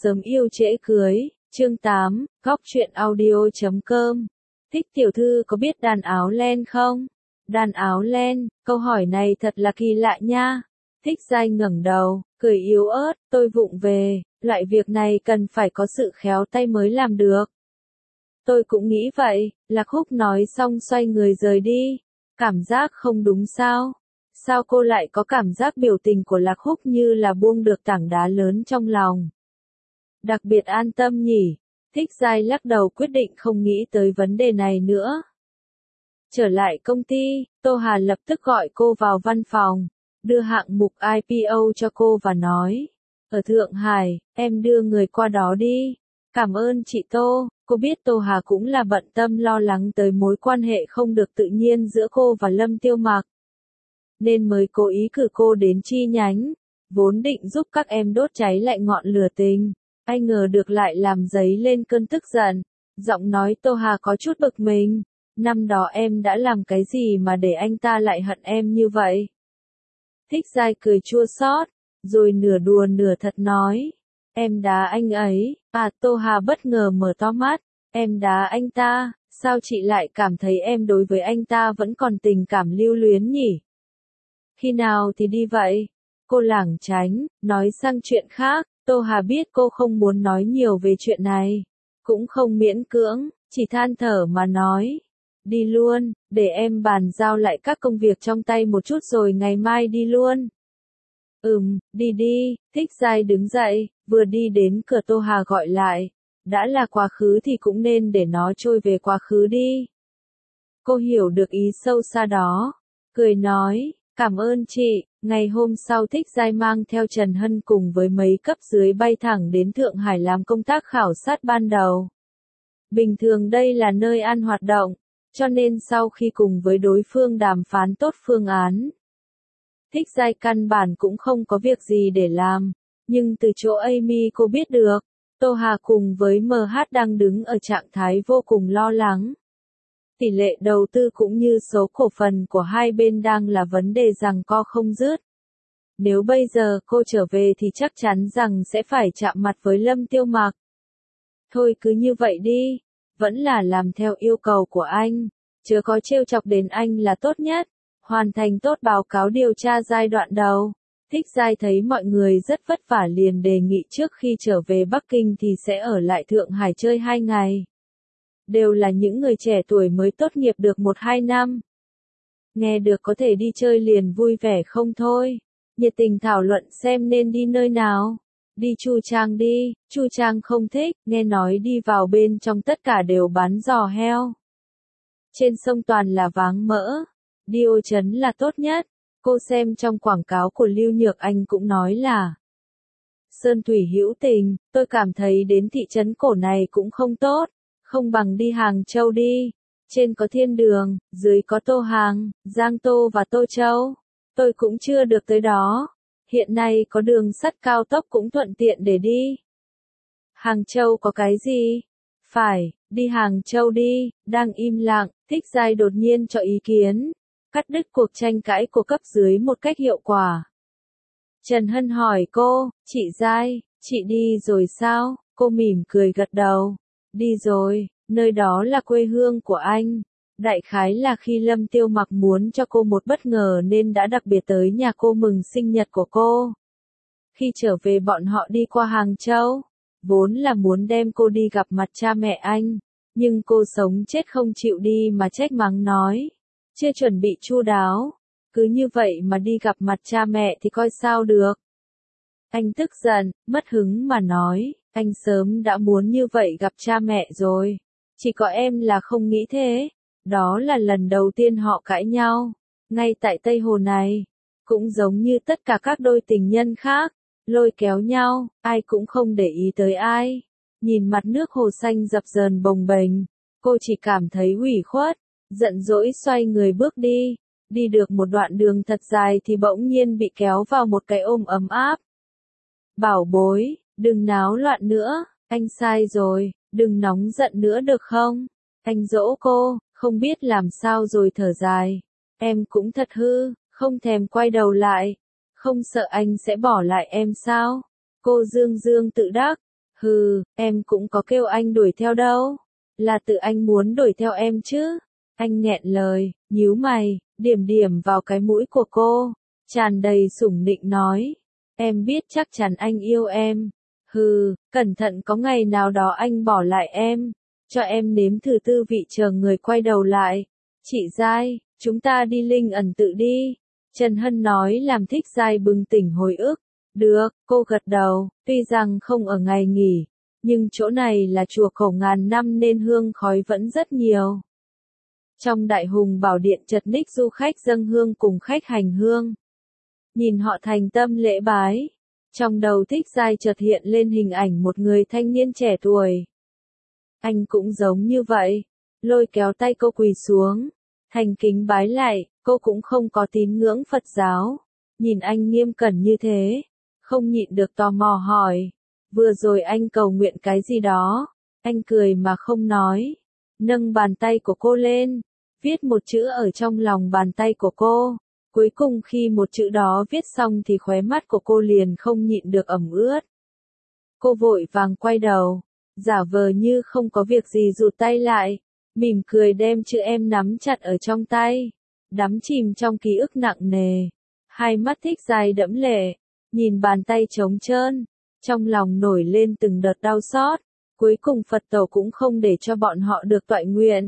Sớm yêu trễ cưới, chương 8, góc truyện audio.com. Thích tiểu thư có biết đàn áo len không? Đàn áo len, câu hỏi này thật là kỳ lạ nha. Thích Giai ngẩng đầu, cười yếu ớt, tôi vụng về, loại việc này cần phải có sự khéo tay mới làm được. Tôi cũng nghĩ vậy, Lạc Húc nói xong xoay người rời đi. Cảm giác không đúng sao? Sao cô lại có cảm giác biểu tình của Lạc Húc như là buông được tảng đá lớn trong lòng? Đặc biệt an tâm nhỉ? Thích Giai lắc đầu quyết định không nghĩ tới vấn đề này nữa. Trở lại công ty, Tô Hà lập tức gọi cô vào văn phòng, đưa hạng mục IPO cho cô và nói, ở Thượng Hải, em đưa người qua đó đi. Cảm ơn chị Tô. Cô biết Tô Hà cũng là bận tâm lo lắng tới mối quan hệ không được tự nhiên giữa cô và Lâm Tiêu Mặc, nên mới cố ý cử cô đến chi nhánh, vốn định giúp các em đốt cháy lại ngọn lửa tình. Ai ngờ được lại làm dấy lên cơn tức giận. Giọng nói Tô Hà có chút bực mình. Năm đó em đã làm cái gì mà để anh ta lại hận em như vậy? Thích Giai cười chua xót, rồi nửa đùa nửa thật nói. Em đá anh ấy. À, Tô Hà bất ngờ mở to mắt. Em đá anh ta, sao chị lại cảm thấy em đối với anh ta vẫn còn tình cảm lưu luyến nhỉ? Khi nào thì đi vậy? Cô lảng tránh, nói sang chuyện khác. Tô Hà biết cô không muốn nói nhiều về chuyện này, cũng không miễn cưỡng, chỉ than thở mà nói. Đi luôn, để em bàn giao lại các công việc trong tay một chút rồi ngày mai đi luôn. Đi đi. Thích Giai đứng dậy, vừa đi đến cửa Tô Hà gọi lại. Đã là quá khứ thì cũng nên để nó trôi về quá khứ đi. Cô hiểu được ý sâu xa đó, cười nói, cảm ơn chị. Ngày hôm sau Thích Giai mang theo Trần Hân cùng với mấy cấp dưới bay thẳng đến Thượng Hải làm công tác khảo sát ban đầu. Bình thường đây là nơi ăn hoạt động, cho nên sau khi cùng với đối phương đàm phán tốt phương án, Thích Giai căn bản cũng không có việc gì để làm. Nhưng từ chỗ Amy cô biết được, Tô Hà cùng với MH đang đứng ở trạng thái vô cùng lo lắng. Tỷ lệ đầu tư cũng như số cổ phần của hai bên đang là vấn đề giằng co không dứt. Nếu bây giờ cô trở về thì chắc chắn rằng sẽ phải chạm mặt với Lâm Tiêu Mặc. Thôi cứ như vậy đi, vẫn là làm theo yêu cầu của anh, chớ có trêu chọc đến anh là tốt nhất. Hoàn thành tốt báo cáo điều tra giai đoạn đầu. Thích Giai thấy mọi người rất vất vả liền đề nghị trước khi trở về Bắc Kinh thì sẽ ở lại Thượng Hải chơi 2 ngày. Đều là những người trẻ tuổi mới tốt nghiệp được 1-2 năm. Nghe được có thể đi chơi liền vui vẻ không thôi. Nhiệt tình thảo luận xem nên đi nơi nào. Đi Chu Trang đi. Chu Trang không thích, nghe nói đi vào bên trong tất cả đều bán giò heo. Trên sông toàn là váng mỡ. Đi Ô Trấn là tốt nhất. Cô xem trong quảng cáo của Lưu Nhược Anh cũng nói là Sơn Thủy hữu tình. Tôi cảm thấy đến thị trấn cổ này cũng không tốt. Không bằng đi Hàng Châu đi. Trên có Thiên Đường, dưới có Tô Hàng, Giang Tô và Tô Châu. Tôi cũng chưa được tới đó. Hiện nay có đường sắt cao tốc cũng thuận tiện để đi. Hàng Châu có cái gì? Phải, đi Hàng Châu đi. Đang im lặng, Thích Giai đột nhiên cho ý kiến. Cắt đứt cuộc tranh cãi của cấp dưới một cách hiệu quả. Trần Hân hỏi cô, chị Giai, chị đi rồi sao? Cô mỉm cười gật đầu. Đi rồi, nơi đó là quê hương của anh. Đại khái là khi Lâm Tiêu Mặc muốn cho cô một bất ngờ nên đã đặc biệt tới nhà cô mừng sinh nhật của cô. Khi trở về bọn họ đi qua Hàng Châu, vốn là muốn đem cô đi gặp mặt cha mẹ anh, nhưng cô sống chết không chịu đi mà trách mắng nói, chưa chuẩn bị chu đáo, cứ như vậy mà đi gặp mặt cha mẹ thì coi sao được. Anh tức giận, mất hứng mà nói, anh sớm đã muốn như vậy gặp cha mẹ rồi, chỉ có em là không nghĩ thế. Đó là lần đầu tiên họ cãi nhau, ngay tại Tây Hồ này, cũng giống như tất cả các đôi tình nhân khác, lôi kéo nhau, ai cũng không để ý tới ai. Nhìn mặt nước hồ xanh dập dờn bồng bềnh, cô chỉ cảm thấy ủy khuất, giận dỗi xoay người bước đi. Đi được một đoạn đường thật dài thì bỗng nhiên bị kéo vào một cái ôm ấm áp. Bảo bối, đừng náo loạn nữa, anh sai rồi, đừng nóng giận nữa được không? Anh dỗ cô, không biết làm sao rồi thở dài. Em cũng thật hư, không thèm quay đầu lại. Không sợ anh sẽ bỏ lại em sao? Cô dương dương tự đắc. Hừ, em cũng có kêu anh đuổi theo đâu. Là tự anh muốn đuổi theo em chứ. Anh nghẹn lời, nhíu mày, điểm điểm vào cái mũi của cô, tràn đầy sủng nịnh nói. Em biết chắc chắn anh yêu em. Hừ, cẩn thận có ngày nào đó anh bỏ lại em. Cho em nếm thử tư vị chờ người quay đầu lại. Chị Giai, chúng ta đi linh ẩn tự đi. Trần Hân nói làm Thích Giai bừng tỉnh hồi ức. Được, cô gật đầu, tuy rằng không ở ngày nghỉ, nhưng chỗ này là chùa cổ ngàn năm nên hương khói vẫn rất nhiều. Trong Đại Hùng Bảo Điện chật ních du khách dâng hương cùng khách hành hương. Nhìn họ thành tâm lễ bái. Trong đầu Thích Giai chợt hiện lên hình ảnh một người thanh niên trẻ tuổi. Anh cũng giống như vậy. Lôi kéo tay cô quỳ xuống. Thành kính bái lại, cô cũng không có tín ngưỡng Phật giáo. Nhìn anh nghiêm cẩn như thế. Không nhịn được tò mò hỏi. Vừa rồi anh cầu nguyện cái gì đó. Anh cười mà không nói. Nâng bàn tay của cô lên. Viết một chữ ở trong lòng bàn tay của cô. Cuối cùng khi một chữ đó viết xong thì khóe mắt của cô liền không nhịn được ẩm ướt. Cô vội vàng quay đầu, giả vờ như không có việc gì rụt tay lại, mỉm cười đem chữ em nắm chặt ở trong tay, đắm chìm trong ký ức nặng nề. Hai mắt Thích Giai đẫm lệ, nhìn bàn tay trống trơn, trong lòng nổi lên từng đợt đau xót. Cuối cùng Phật tổ cũng không để cho bọn họ được toại nguyện.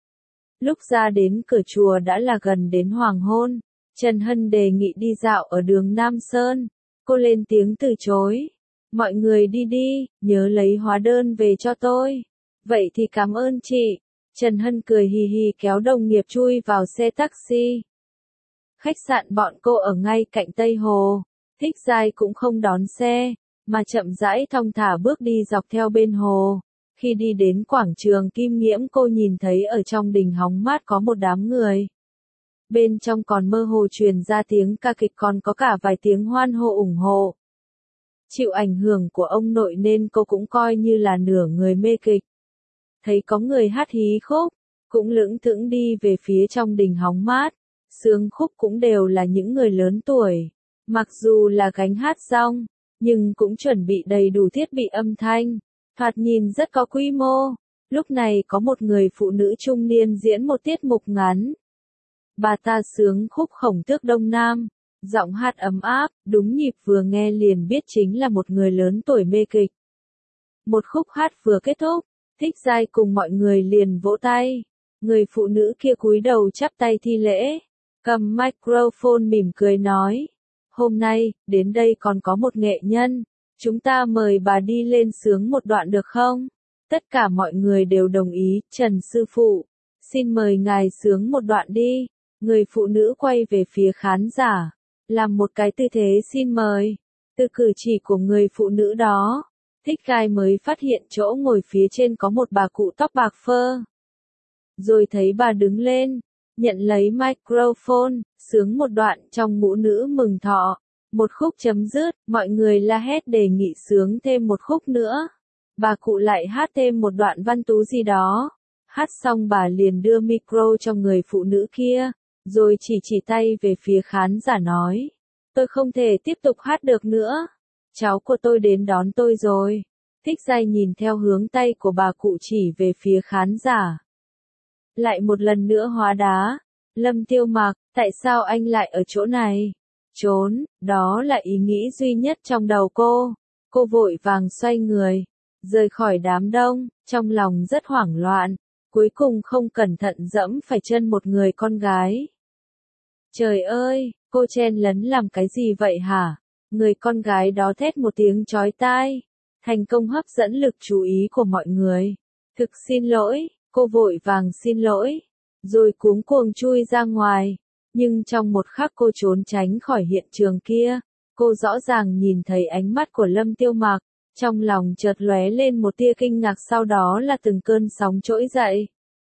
Lúc ra đến cửa chùa đã là gần đến hoàng hôn. Trần Hân đề nghị đi dạo ở đường Nam Sơn. Cô lên tiếng từ chối. Mọi người đi đi, nhớ lấy hóa đơn về cho tôi. Vậy thì cảm ơn chị. Trần Hân cười hì hì kéo đồng nghiệp chui vào xe taxi. Khách sạn bọn cô ở ngay cạnh Tây Hồ. Thích Giai cũng không đón xe, mà chậm rãi thong thả bước đi dọc theo bên hồ. Khi đi đến quảng trường Kim Nghiễm cô nhìn thấy ở trong đình hóng mát có một đám người. Bên trong còn mơ hồ truyền ra tiếng ca kịch còn có cả vài tiếng hoan hô ủng hộ. Chịu ảnh hưởng của ông nội nên cô cũng coi như là nửa người mê kịch. Thấy có người hát hí khúc, cũng lững thững đi về phía trong đình hóng mát. Sướng khúc cũng đều là những người lớn tuổi. Mặc dù là gánh hát rong, nhưng cũng chuẩn bị đầy đủ thiết bị âm thanh. Thoạt nhìn rất có quy mô. Lúc này có một người phụ nữ trung niên diễn một tiết mục ngắn. Bà ta sướng khúc Khổng Tước Đông Nam, giọng hát ấm áp, đúng nhịp vừa nghe liền biết chính là một người lớn tuổi mê kịch. Một khúc hát vừa kết thúc, Thích Giai cùng mọi người liền vỗ tay. Người phụ nữ kia cúi đầu chắp tay thi lễ, cầm microphone mỉm cười nói. Hôm nay, đến đây còn có một nghệ nhân, chúng ta mời bà đi lên sướng một đoạn được không? Tất cả mọi người đều đồng ý, Trần sư phụ, xin mời ngài sướng một đoạn đi. Người phụ nữ quay về phía khán giả, làm một cái tư thế xin mời. Từ cử chỉ của người phụ nữ đó, Thích Giai mới phát hiện chỗ ngồi phía trên có một bà cụ tóc bạc phơ. Rồi thấy bà đứng lên, nhận lấy microphone, sướng một đoạn trong ngũ nữ mừng thọ. Một khúc chấm dứt, mọi người la hét đề nghị sướng thêm một khúc nữa. Bà cụ lại hát thêm một đoạn văn tú gì đó. Hát xong bà liền đưa micro cho người phụ nữ kia, rồi chỉ tay về phía khán giả nói. Tôi không thể tiếp tục hát được nữa. Cháu của tôi đến đón tôi rồi. Thích Giai nhìn theo hướng tay của bà cụ chỉ về phía khán giả. Lại một lần nữa hóa đá. Lâm Tiêu Mặc, tại sao anh lại ở chỗ này? Trốn, đó là ý nghĩ duy nhất trong đầu cô. Cô vội vàng xoay người, rời khỏi đám đông, trong lòng rất hoảng loạn. Cuối cùng không cẩn thận dẫm phải chân một người con gái. Trời ơi, cô chen lấn làm cái gì vậy hả? Người con gái đó thét một tiếng chói tai. Thành công hấp dẫn lực chú ý của mọi người. Thực xin lỗi, cô vội vàng xin lỗi. Rồi cuống cuồng chui ra ngoài. Nhưng trong một khắc cô trốn tránh khỏi hiện trường kia. Cô rõ ràng nhìn thấy ánh mắt của Lâm Tiêu Mặc. Trong lòng chợt lóe lên một tia kinh ngạc, sau đó là từng cơn sóng trỗi dậy.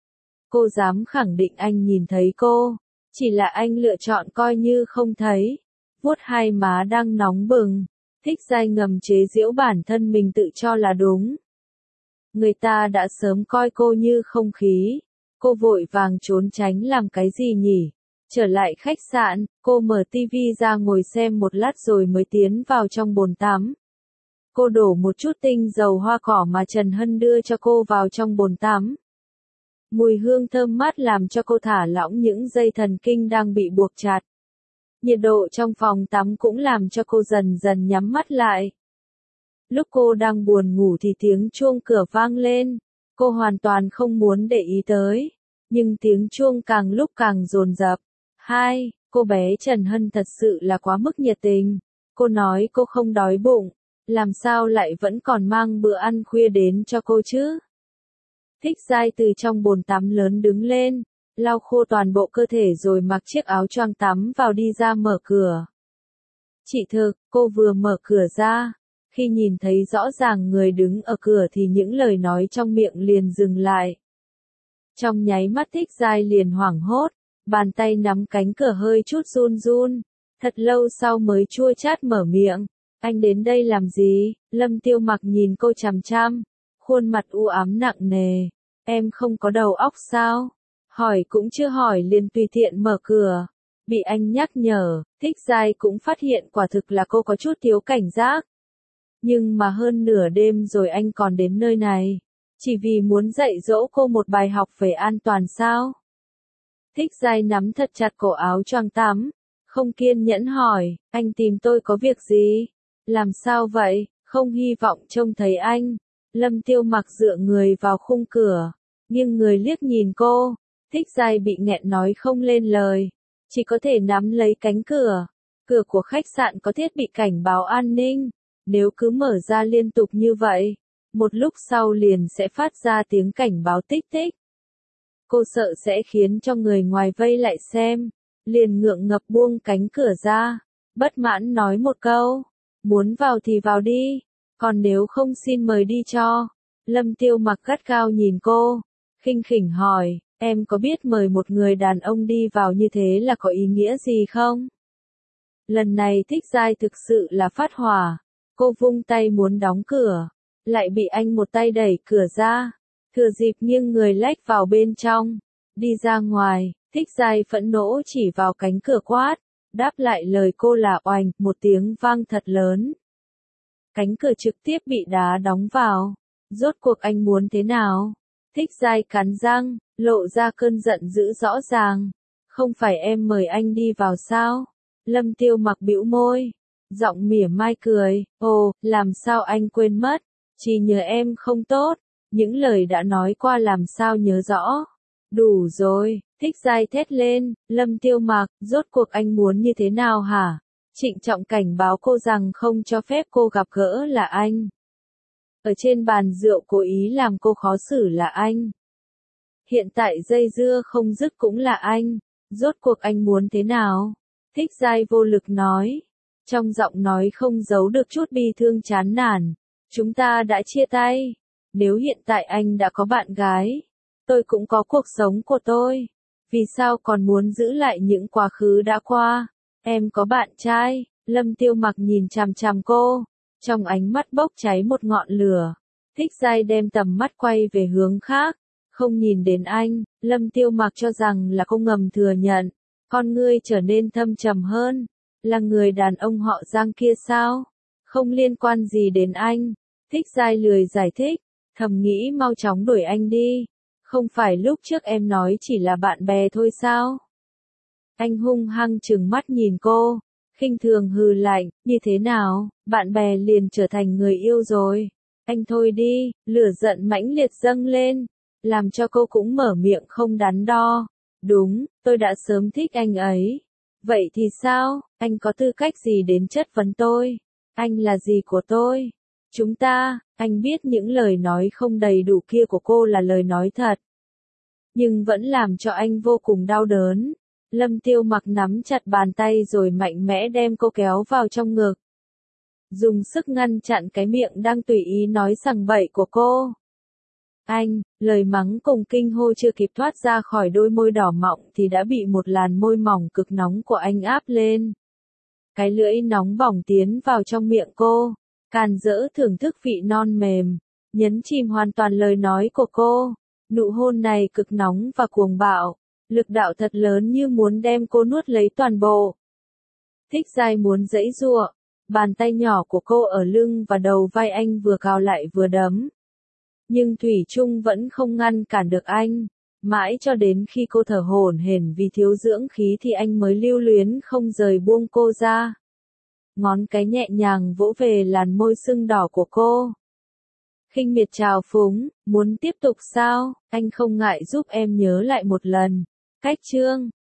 Cô dám khẳng định anh nhìn thấy cô. Chỉ là anh lựa chọn coi như không thấy. Vuốt hai má đang nóng bừng. Thích Giai ngầm chế giễu bản thân mình tự cho là đúng. Người ta đã sớm coi cô như không khí. Cô vội vàng trốn tránh làm cái gì nhỉ? Trở lại khách sạn, cô mở tivi ra ngồi xem một lát rồi mới tiến vào trong bồn tắm. Cô đổ một chút tinh dầu hoa cỏ mà Trần Hân đưa cho cô vào trong bồn tắm. Mùi hương thơm mát làm cho cô thả lỏng những dây thần kinh đang bị buộc chặt. Nhiệt độ trong phòng tắm cũng làm cho cô dần dần nhắm mắt lại. Lúc cô đang buồn ngủ thì tiếng chuông cửa vang lên. Cô hoàn toàn không muốn để ý tới. Nhưng tiếng chuông càng lúc càng dồn dập. Cô bé Trần Hân thật sự là quá mức nhiệt tình. Cô nói cô không đói bụng. Làm sao lại vẫn còn mang bữa ăn khuya đến cho cô chứ? Thích Giai từ trong bồn tắm lớn đứng lên, lau khô toàn bộ cơ thể rồi mặc chiếc áo choàng tắm vào đi ra mở cửa. Chị Thực, cô vừa mở cửa ra, khi nhìn thấy rõ ràng người đứng ở cửa thì những lời nói trong miệng liền dừng lại. Trong nháy mắt Thích Giai liền hoảng hốt, bàn tay nắm cánh cửa hơi chút run run, thật lâu sau mới chua chát mở miệng. Anh đến đây làm gì? Lâm Tiêu Mặc nhìn cô chằm chằm, khuôn mặt u ám nặng nề. Em không có đầu óc sao? Hỏi cũng chưa hỏi liền tùy tiện mở cửa. Bị anh nhắc nhở, Thích Giai cũng phát hiện quả thực là cô có chút thiếu cảnh giác. Nhưng mà hơn nửa đêm rồi anh còn đến nơi này. Chỉ vì muốn dạy dỗ cô một bài học về an toàn sao? Thích Giai nắm thật chặt cổ áo choàng tắm, không kiên nhẫn hỏi, anh tìm tôi có việc gì? Làm sao vậy? Không hy vọng trông thấy anh. Lâm Tiêu Mặc dựa người vào khung cửa, nghiêng người liếc nhìn cô. Thích Giai bị nghẹn nói không lên lời, chỉ có thể nắm lấy cánh cửa. Cửa của khách sạn có thiết bị cảnh báo an ninh, nếu cứ mở ra liên tục như vậy, một lúc sau liền sẽ phát ra tiếng cảnh báo tích tích. Cô sợ sẽ khiến cho người ngoài vây lại xem, liền ngượng ngập buông cánh cửa ra, bất mãn nói một câu, muốn vào thì vào đi, còn nếu không xin mời đi cho. Lâm Tiêu Mặc gắt gao nhìn cô, khinh khỉnh hỏi, em có biết mời một người đàn ông đi vào như thế là có ý nghĩa gì không? Lần này Thích Giai thực sự là phát hỏa, cô vung tay muốn đóng cửa, lại bị anh một tay đẩy cửa ra, thừa dịp nghiêng người lách vào bên trong, đi ra ngoài. Thích Giai phẫn nộ chỉ vào cánh cửa quát, đáp lại lời cô là oành, một tiếng vang thật lớn. Cánh cửa trực tiếp bị đá đóng vào. Rốt cuộc anh muốn thế nào? Thích Giai cắn răng, lộ ra cơn giận dữ rõ ràng. Không phải em mời anh đi vào sao? Lâm Tiêu Mặc bĩu môi, giọng mỉa mai cười, ồ, làm sao anh quên mất? Chỉ nhớ em không tốt, những lời đã nói qua làm sao nhớ rõ. Đủ rồi, Thích Giai thét lên, Lâm Tiêu Mặc, rốt cuộc anh muốn như thế nào hả? Trịnh trọng cảnh báo cô rằng không cho phép cô gặp gỡ là anh. Ở trên bàn rượu cố ý làm cô khó xử là anh. Hiện tại dây dưa không dứt cũng là anh. Rốt cuộc anh muốn thế nào? Thích Giai vô lực nói. Trong giọng nói không giấu được chút bi thương chán nản. Chúng ta đã chia tay. Nếu hiện tại anh đã có bạn gái, tôi cũng có cuộc sống của tôi. Vì sao còn muốn giữ lại những quá khứ đã qua? Em có bạn trai. Lâm Tiêu Mặc nhìn chằm chằm cô, trong ánh mắt bốc cháy một ngọn lửa. Thích Giai đem tầm mắt quay về hướng khác, không nhìn đến anh. Lâm Tiêu Mặc cho rằng là cô ngầm thừa nhận, con ngươi trở nên thâm trầm hơn. Là người đàn ông họ Giang kia sao? Không liên quan gì đến anh. Thích Giai lười giải thích, thầm nghĩ mau chóng đuổi anh đi. Không phải lúc trước em nói chỉ là bạn bè thôi sao? Anh hung hăng trừng mắt nhìn cô, khinh thường hừ lạnh, như thế nào, bạn bè liền trở thành người yêu rồi. Anh thôi đi, lửa giận mãnh liệt dâng lên, làm cho cô cũng mở miệng không đắn đo. Đúng, tôi đã sớm thích anh ấy. Vậy thì sao, anh có tư cách gì đến chất vấn tôi? Anh là gì của tôi? Chúng ta, anh biết những lời nói không đầy đủ kia của cô là lời nói thật. Nhưng vẫn làm cho anh vô cùng đau đớn. Lâm Tiêu Mặc nắm chặt bàn tay rồi mạnh mẽ đem cô kéo vào trong ngực. Dùng sức ngăn chặn cái miệng đang tùy ý nói sằng bậy của cô. Anh, lời mắng cùng kinh hô chưa kịp thoát ra khỏi đôi môi đỏ mọng thì đã bị một làn môi mỏng cực nóng của anh áp lên. Cái lưỡi nóng bỏng tiến vào trong miệng cô, càn rỡ thưởng thức vị non mềm, nhấn chìm hoàn toàn lời nói của cô. Nụ hôn này cực nóng và cuồng bạo, lực đạo thật lớn như muốn đem cô nuốt lấy toàn bộ. Thích Giai muốn giãy giụa, Bàn tay nhỏ của cô ở lưng và đầu vai anh vừa cào lại vừa đấm. Nhưng thủy chung vẫn không ngăn cản được anh. Mãi cho đến khi cô thở hổn hển vì thiếu dưỡng khí thì anh mới lưu luyến không rời buông cô ra. Ngón cái nhẹ nhàng vỗ về làn môi sưng đỏ của cô. Khinh miệt trào phúng, muốn tiếp tục sao? Anh không ngại giúp em nhớ lại một lần. Cách chương